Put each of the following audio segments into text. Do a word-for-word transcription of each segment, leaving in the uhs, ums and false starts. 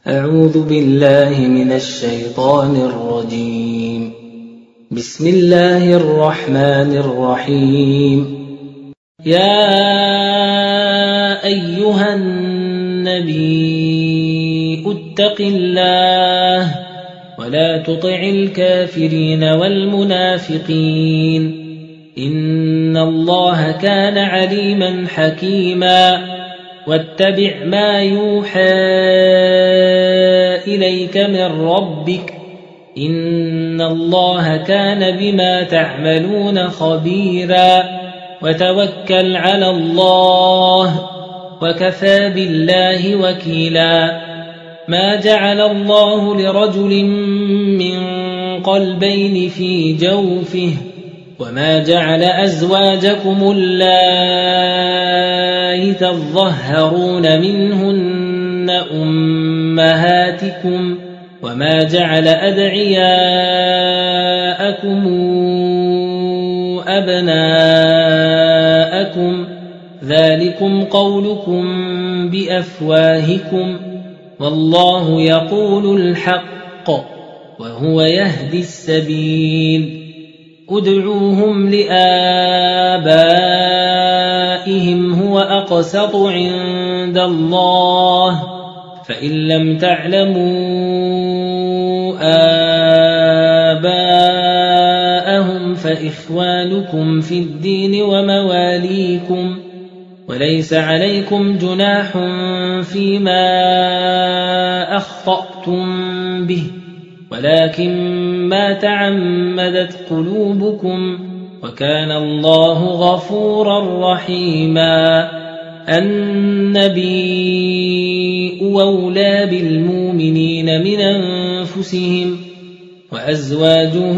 أعوذ بالله من الشيطان الرجيم. بسم الله الرحمن الرحيم. يا أيها النبي اتق الله ولا تطع الكافرين والمنافقين إن الله كان عليما حكيما. واتبع ما يوحى إليك من ربك إن الله كان بما تعملون خبيرا. وتوكل على الله وكفى بالله وكيلا. ما جعل الله لرجل من قلبين في جوفه وما جعل أزواجكم اللائي تظهرون منهن أمهاتكم وما جعل أدعياءكم أبناءكم ذلكم قولكم بأفواهكم والله يقول الحق وهو يهدي السبيل. ادعوهم لآبائهم هو أقسط عند الله فإن لم تعلموا آباءهم فإخوانكم في الدين ومواليكم وليس عليكم جناح فيما أخطأتم به ولكن ما تعمدت قلوبكم وكان الله غفورا رحيما. النبي أولى بالمؤمنين من أنفسهم وأزواجه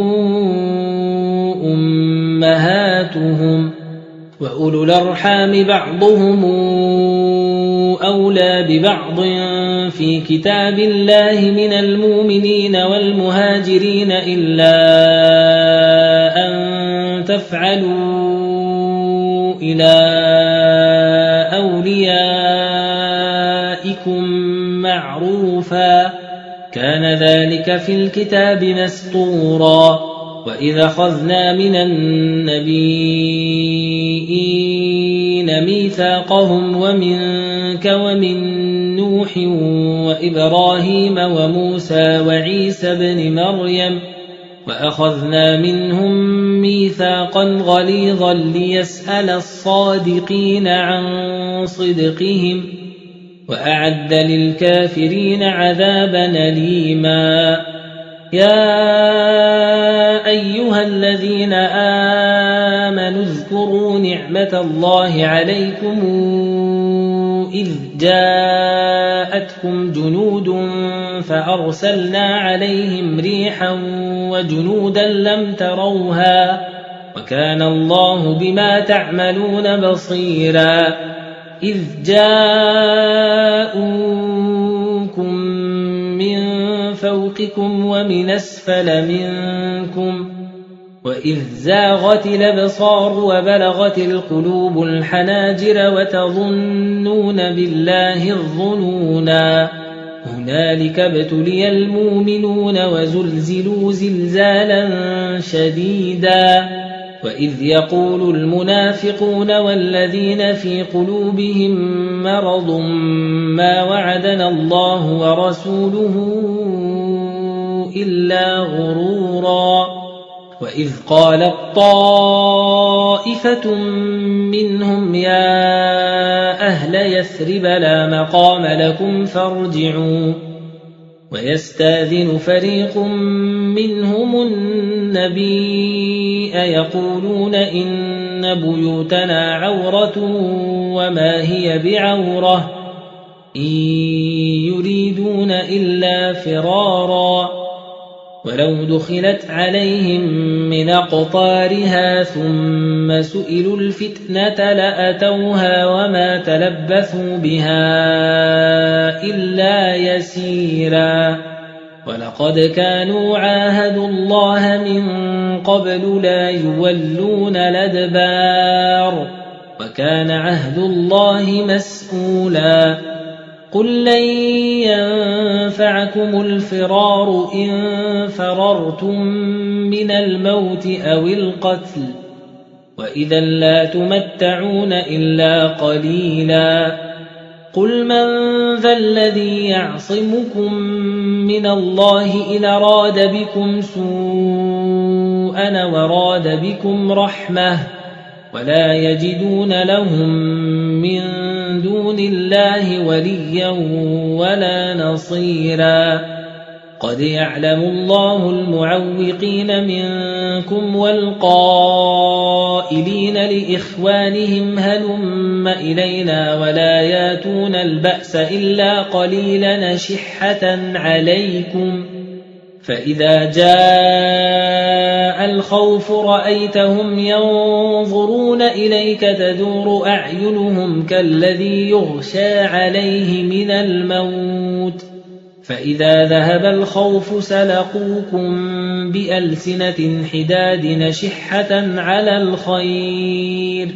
أمهاتهم وأولو الأرحام بعضهم أولى ببعض في كتاب الله من المؤمنين والمهاجرين إلا أن تفعلوا إلى أوليائكم معروفا كان ذلك في الكتاب مسطورا. وإذا أخذنا من النبيين ميثاقهم ومنك ومن نوح وإبراهيم وموسى وعيسى بن مريم وأخذنا منهم ميثاقا غليظا ليسأل الصادقين عن صدقهم وأعد للكافرين عذابا أليما. يا أيها الذين آمنوا اذكروا نعمة الله عليكم إذ جاءتكم جنود فأرسلنا عليهم ريحا وجنودا لم تروها وكان الله بما تعملون بصيرا. إذ جاءوكم من فوقكم ومن أسفل منكم وإذ زاغت الأبصار وبلغت القلوب الحناجر وتظنون بالله الظنونا. هنالك ابتلي المؤمنون وزلزلوا زلزالا شديدا. وإذ يقول المنافقون والذين في قلوبهم مرض ما وعدنا الله ورسوله إلا غرورا. وإذ قالت طائفة منهم يا أهل يثرب لا مقام لكم فارجعوا ويستاذن فريق منهم النبي يقولون إن بيوتنا عورة وما هي بعورة إن يريدون إلا فرارا. ولو دخلت عليهم من أقطارها ثم سئلوا الفتنة لأتوها وما تلبثوا بها إلا يسيرا. ولقد كانوا عاهدوا الله من قبل لا يولون الأدبار وكان عهد الله مسئولا. قل لن ينفعكم الفرار إن فررتم من الموت أو القتل وإذا لا تمتعون إلا قليلا قل من ذا الذي يعصمكم من الله إن أراد بكم سوءا وراد بكم رحمة ولا يجدون لهم من دون الله وليا ولا نصيرا قد يعلم الله المعوقين منكم والقائلين لإخوانهم هلم إلينا ولا ياتون البأس إلا قليلا نشحة عليكم فإذا جاء الخوف رأيتهم ينظرون إليك تدور أعينهم كالذي يغشى عليه من الموت فإذا ذهب الخوف سلقوكم بألسنة حداد نشحة على الخير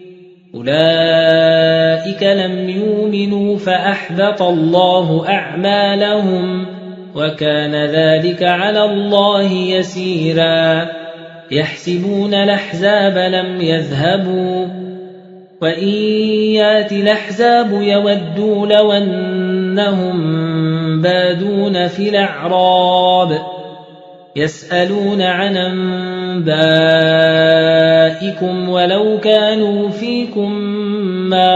أولئك لم يؤمنوا فأحبط الله أعمالهم وكان ذلك على الله يسيرا يحسبون الأحزاب لم يذهبوا وإن يات الأحزاب يودوا لو أنهم بادون في الأعراب يسألون عن أنبائكم ولو كانوا فيكم ما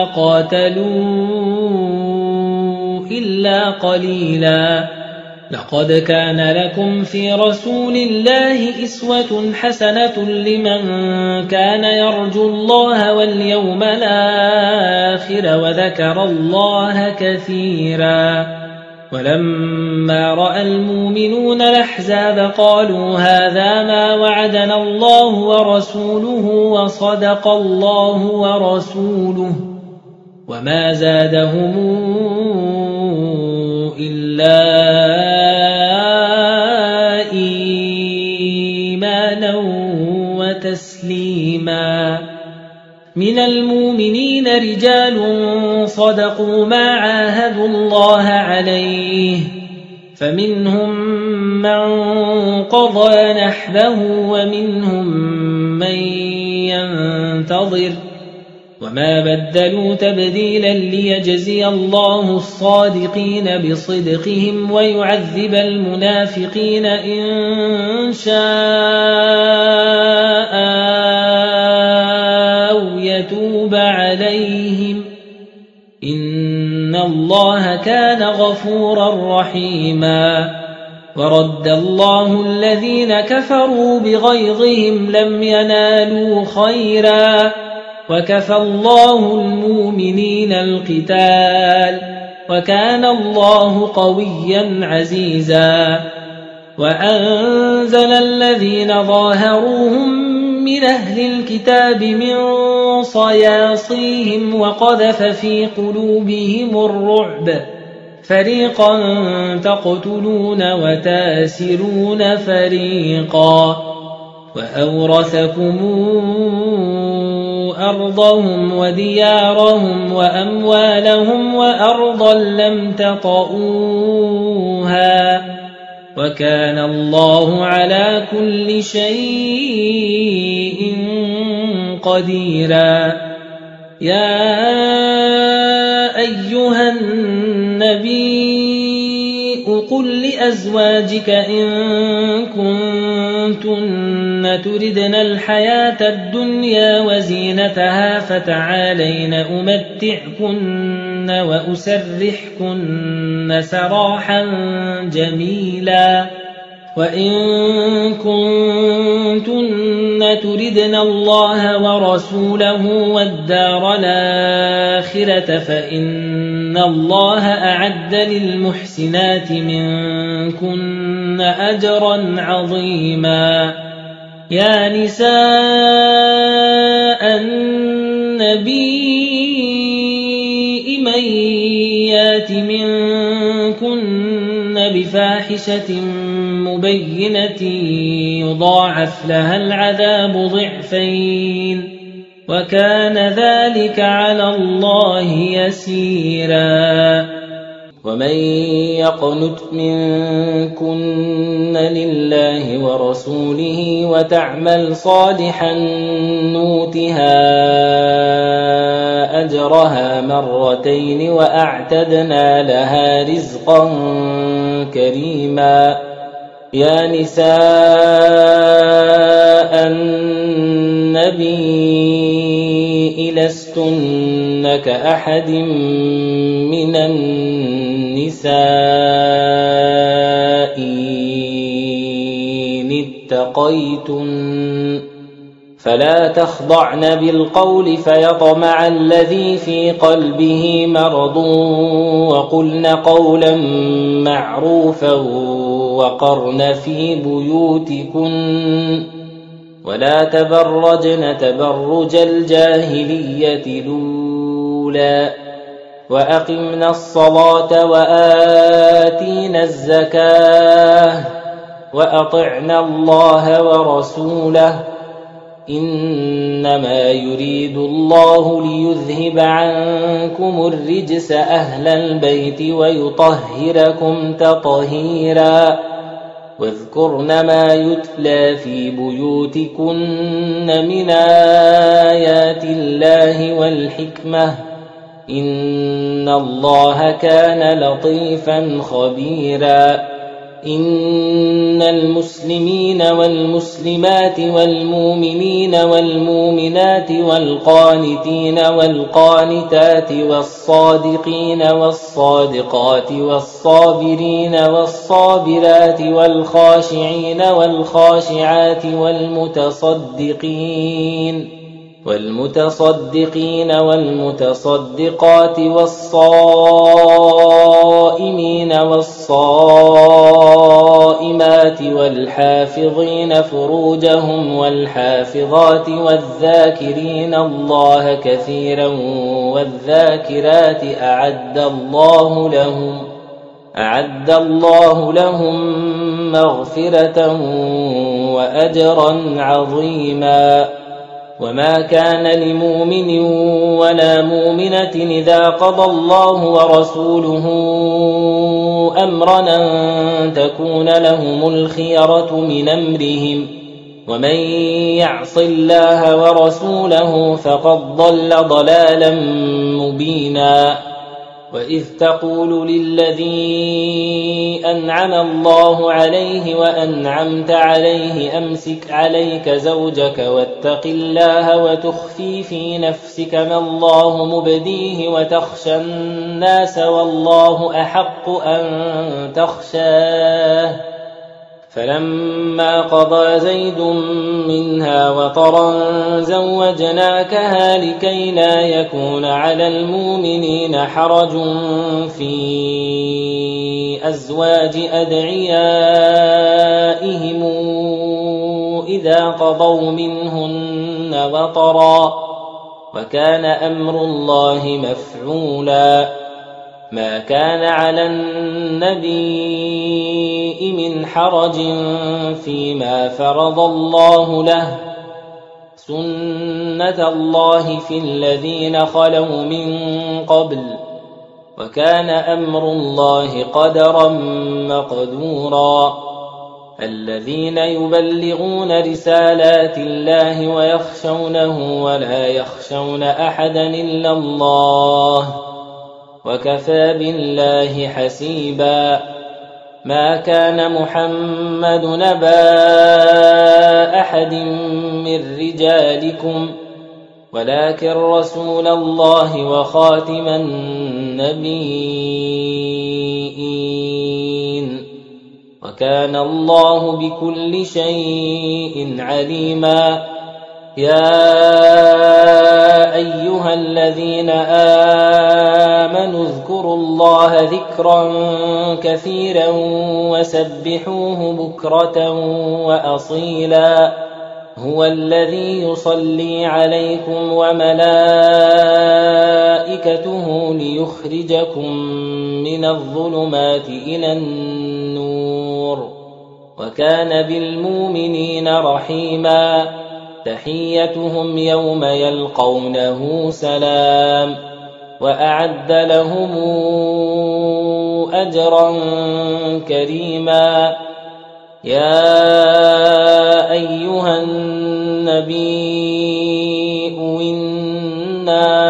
قاتلوا إلا قليلا لقد كان لكم في رسول الله أسوة حسنة لمن كان يرجو الله واليوم الآخر وذكر الله كثيرا ولما رأى المؤمنون الأحزاب قالوا هذا ما وعدنا الله ورسوله وصدق الله ورسوله وما زادهم إلا إيمانا وتسليما من المؤمنين رجال صدقوا ما عاهدوا الله عليه فمنهم من قضى نحبه ومنهم من ينتظر وما بدلوا تبديلا ليجزي الله الصادقين بصدقهم ويعذب المنافقين إن شاء أو يتوب عليهم إن الله كان غفورا رحيما ورد الله الذين كفروا بغيظهم لم ينالوا خيرا وكفى الله المؤمنين القتال وكان الله قويا عزيزا وأنزل الذين ظاهروهم من أهل الكتاب من صياصيهم وقذف في قلوبهم الرعب فريقا تقتلون وتاسرون فريقا وأورثكم أرضهم وديارهم وأموالهم وأرضا لم تطئوها وكان الله على كل شيء قديرا يا أيها النبي قل لأزواجك إن كنتن تردن الحياة الدنيا وزينتها فتعالين أمتعكن وأسرحكن سراحا جميلا وإن كنتن تردن الله ورسوله والدار الآخرة فإن الله أعد للمحسنات منكن أجرا عظيما يا نساء النبي من يات منكن بفاحشة مبينة يضاعف لها العذاب ضعفين وكان ذلك على الله يسيرا ومن يقنت منكن لله ورسوله وتعمل صالحا نؤتها أجرها مرتين وأعتدنا لها رزقا كريما. يا نساء النبي لستن كأحد من النساء إن اتقيتن فلا تخضعن بالقول فيطمع الذي في قلبه مرض وقلن قولا معروفا وقرن في بيوتكن ولا تبرجن تبرج الجاهلية الأولى وأقمنا الصلاة وآتينا الزكاة وأطعنا الله ورسوله إنما يريد الله ليذهب عنكم الرجس أهل البيت ويطهركم تطهيرا. واذكرن ما يتلى في بيوتكن من آيات الله والحكمة إن الله كان لطيفا خبيرا. إن المسلمين والمسلمات والمؤمنين والمؤمنات والقانتين والقانتات والصادقين والصادقات والصابرين والصابرات والخاشعين والخاشعات والمتصدقين والمتصدقين والمتصدقات والصائمين والصائمات والحافظين فروجهم والحافظات والذاكرين الله كثيرا والذاكرات أعد الله لهم أعد الله لهم مغفرة وأجرا عظيما. وما كان لمؤمن ولا مؤمنة إذا قضى الله ورسوله أمرا أن تكون لهم الخيرة من أمرهم ومن يعص الله ورسوله فقد ضل ضلالا مبينا. وإذ تقول للذي أنعم الله عليه وأنعمت عليه أمسك عليك زوجك واتق الله وتخفي في نفسك ما الله مبديه وتخشى الناس والله أحق أن تخشاه فلما قضى زيد منها وطرا زوجناكها لكي لا يكون على المؤمنين حرج في أزواج أدعيائهم إذا قضوا منهن وطرا وكان أمر الله مفعولا. ما كان على النبي من حرج فيما فرض الله له سنة الله في الذين خلوا من قبل وكان أمر الله قدرا مقدورا. الذين يبلغون رسالات الله ويخشونه ولا يخشون أحدا إلا الله وكفى بالله حسيبا. ما كان محمد نبا أحد من رجالكم ولكن رسول الله وخاتم النبيين وكان الله بكل شيء عليما. يا أيها الذين آمنوا اذكروا الله ذكرا كثيرا وسبحوه بكرة وأصيلا. هو الذي يصلي عليكم وملائكته ليخرجكم من الظلمات إلى النور وكان بالمؤمنين رحيما. تحيتهم يوم يلقونه سلام وأعد لهم أجرا كريما. يا أيها النبي إنا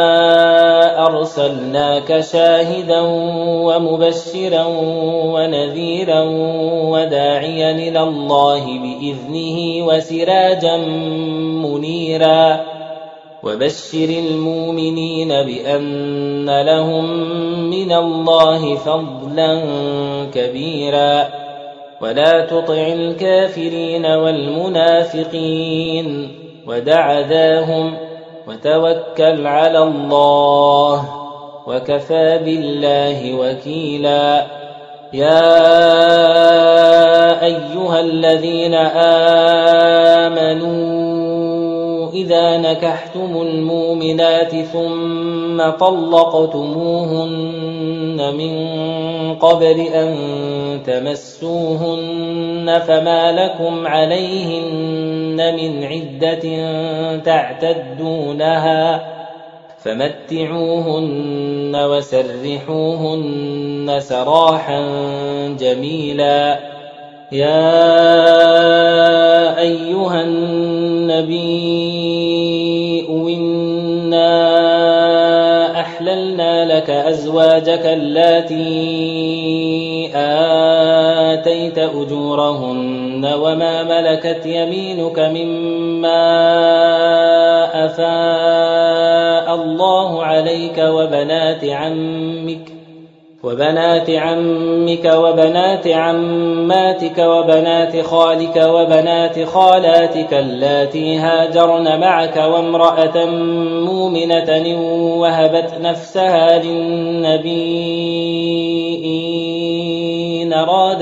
أرسلناك شاهدا ومبشرا ونذيرا وداعيا إلى الله بإذنه وسراجا منيرا. وبشر المؤمنين بأن لهم من الله فضلا كبيرا. ولا تطع الكافرين والمنافقين ودع ذاهم وتوكل على الله وكفى بالله وكيلا. يا أيها الذين آمنوا إذا نكحتم المؤمنات ثم طلقتموهن من قبل أن تمسوهن فما لكم عليهن من عدة تعتدونها فمتعوهن وسرحوهن سراحا جميلا. يا أيها النبي إنا أحللنا لك أزواجك اللاتي آتيت أجورهن وما ملكت يمينك مما أفاء الله عليك وبنات عمك وبنات عمك وبنات عماتك وبنات خالك وبنات خالاتك اللاتي هاجرن معك وامرأة مؤمنة إن وهبت نفسها للنبي إن أراد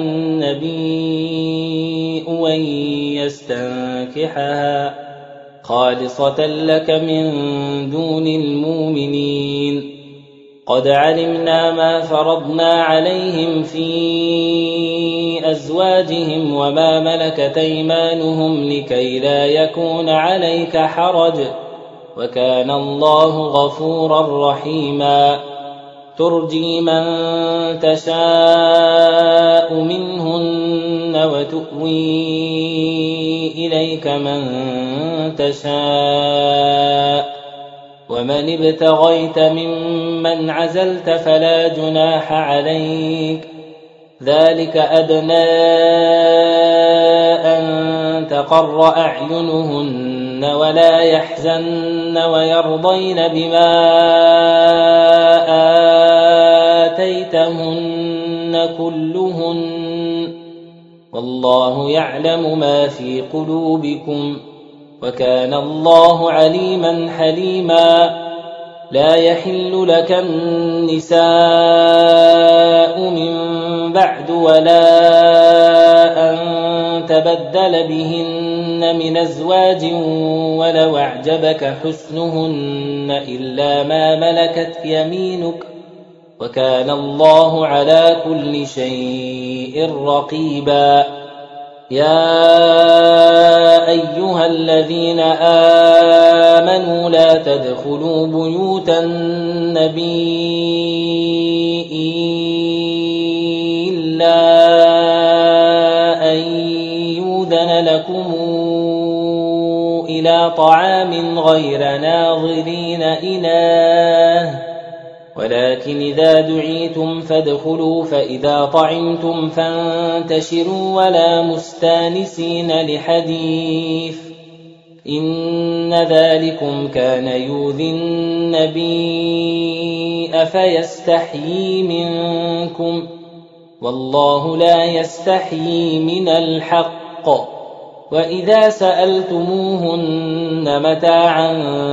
النبي أن يستنكحها خالصة لك من دون المؤمنين. قد علمنا ما فرضنا عليهم في أزواجهم وما ملكت أيمانهم لكي لا يكون عليك حرج وكان الله غفورا رحيما. ترجي من تشاء منهن وتؤوي إليك من تشاء ومن ابتغيت ممن عزلت فلا جناح عليك. ذلك أدنى أن تقر أعينهن ولا يحزن ويرضين بما آتيتهن كلهن والله يعلم ما في قلوبكم وكان الله عليما حليما. لا يحل لك النساء من بعد ولا أن تبدل بهن من أزواج ولو أعجبك حسنهن إلا ما ملكت يمينك وكان الله على كل شيء رقيبا. يا أيها الذين آمنوا لا تدخلوا بيوت النبي إلا أن يؤذن لكم إلى طعام غير ناظرين إناه ولكن إذا دعيتم فادخلوا فإذا طعمتم فانتشروا ولا مستانسين لحديث إن ذلكم كان يؤذي النبي أفيستحيي منكم والله لا يستحيي من الحق. وإذا سألتموهن متاعا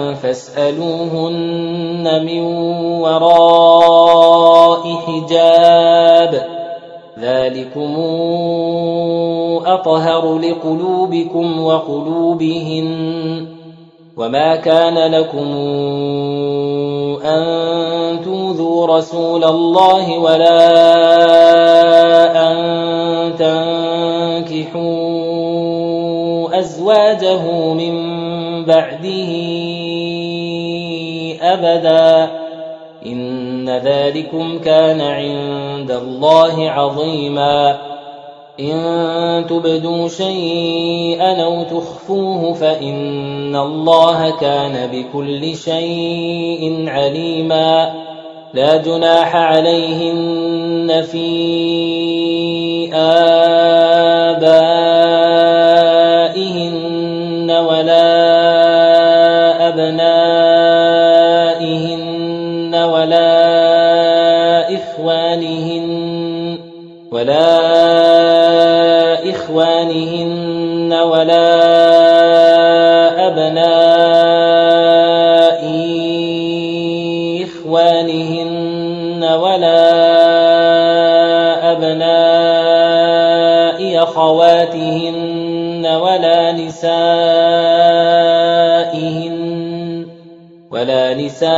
فاسألوهن من وراء حجاب ذلكم أطهر لقلوبكم وقلوبهن. وما كان لكم أن تؤذوا رسول الله ولا أن تنكحوا أزواجه من بعده أبدا إن إن ذلكم كان عند الله عظيما إن تبدوا شيئا أو تخفوه فإن الله كان بكل شيء عليما لا جناح عليهن في آبائهن ولا أبنائهن ولا إخوانهن ولا إخوانهن ولا أبناء إخوانهن ولا أبناء أخواتهن ولا نسائهن ولا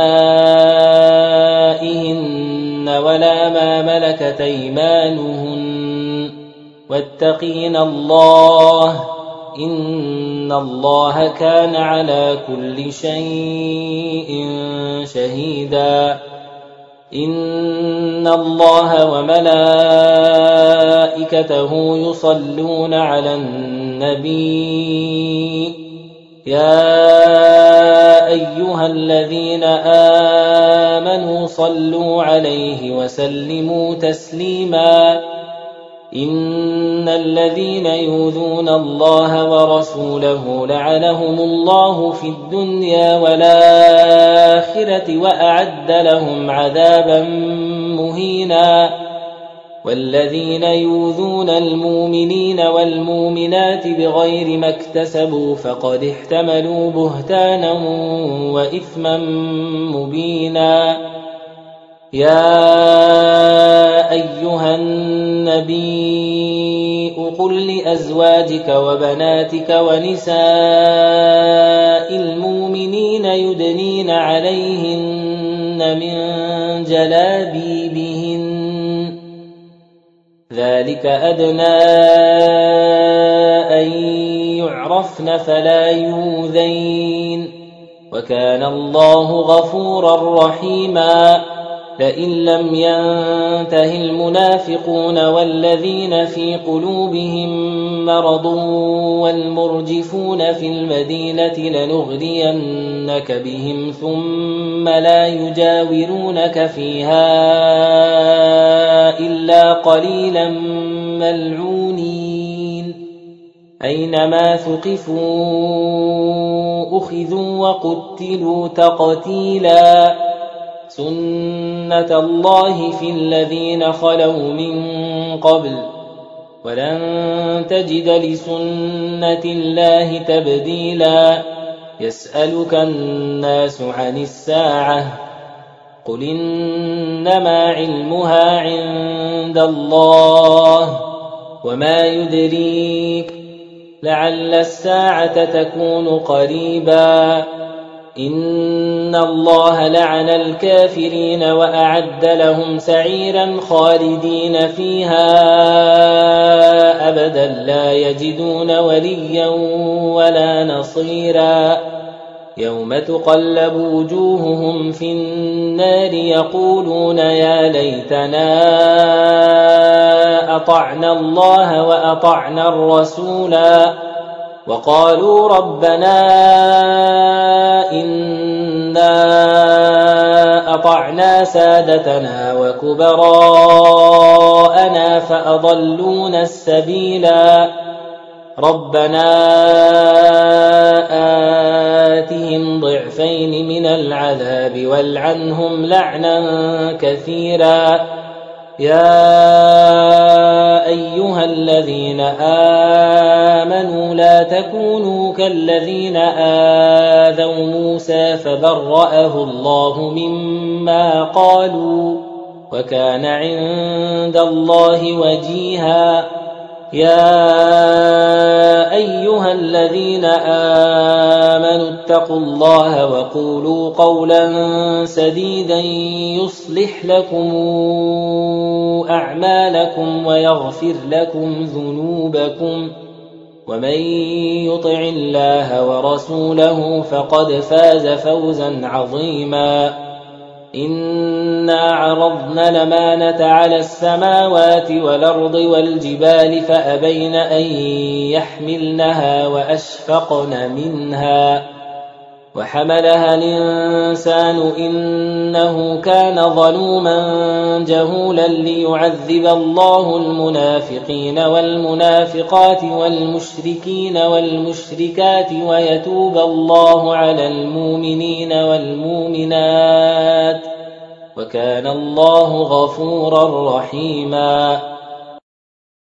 نسائهن ولا ما ملكت أيمانهن واتقين الله إن الله كان على كل شيء شهيدا إن الله وملائكته يصلون على النبي يا أيها الذين آمنوا صلوا عليه وسلموا تسليما إن الذين يؤذون الله ورسوله لعنهم الله في الدنيا والآخرة وأعد لهم عذابا مهينا والذين يؤذون المؤمنين والمؤمنات بغير ما اكتسبوا فقد احتملوا بهتانا وإثما مبينا يا أيها النبي قل لأزواجك وبناتك ونساء المؤمنين يدنين عليهن من جلابيبهن ذلك أدنى أن يعرفن فلا يؤذين وكان الله غفورا رحيما لئن لم ينته المنافقون والذين في قلوبهم مرض والمرجفون في المدينة لنغرينك بهم ثم لا يجاورونك فيها إلا قليلا ملعونين أينما ثقفوا أخذوا وقتلوا تقتيلا سنة الله في الذين خلوا من قبل ولن تجد لسنة الله تبديلا يسألك الناس عن الساعة قل إنما علمها عند الله وما يدريك لعل الساعة تكون قريبا إن الله لعن الكافرين وأعد لهم سعيرا خالدين فيها أبدا لا يجدون وليا ولا نصيرا يوم تقلب وجوههم في النار يقولون يا ليتنا أطعنا الله وأطعنا الرسولا وقالوا ربنا إنا أطعنا سادتنا وكبراءنا فأضلونا السبيلا ربنا آتهم ضعفين من العذاب والعنهم لعنا كثيرا يا أيها الذين آمنوا لا تكونوا كالذين آذوا موسى فبرأه الله مما قالوا وكان عند الله وجيها يا أيها الذين آمنوا اتقوا الله وقولوا قولا سديدا يصلح لكم أعمالكم ويغفر لكم ذنوبكم ومن يطع الله ورسوله فقد فاز فوزا عظيما إنا عرضنا الأمانة على السماوات والأرض والجبال فأبين أن يحملنها وأشفقن منها وحملها الإنسان إنه كان ظلوما جهولا ليعذب الله المنافقين والمنافقات والمشركين والمشركات ويتوب الله على المؤمنين والمؤمنات وكان الله غفورا رحيما.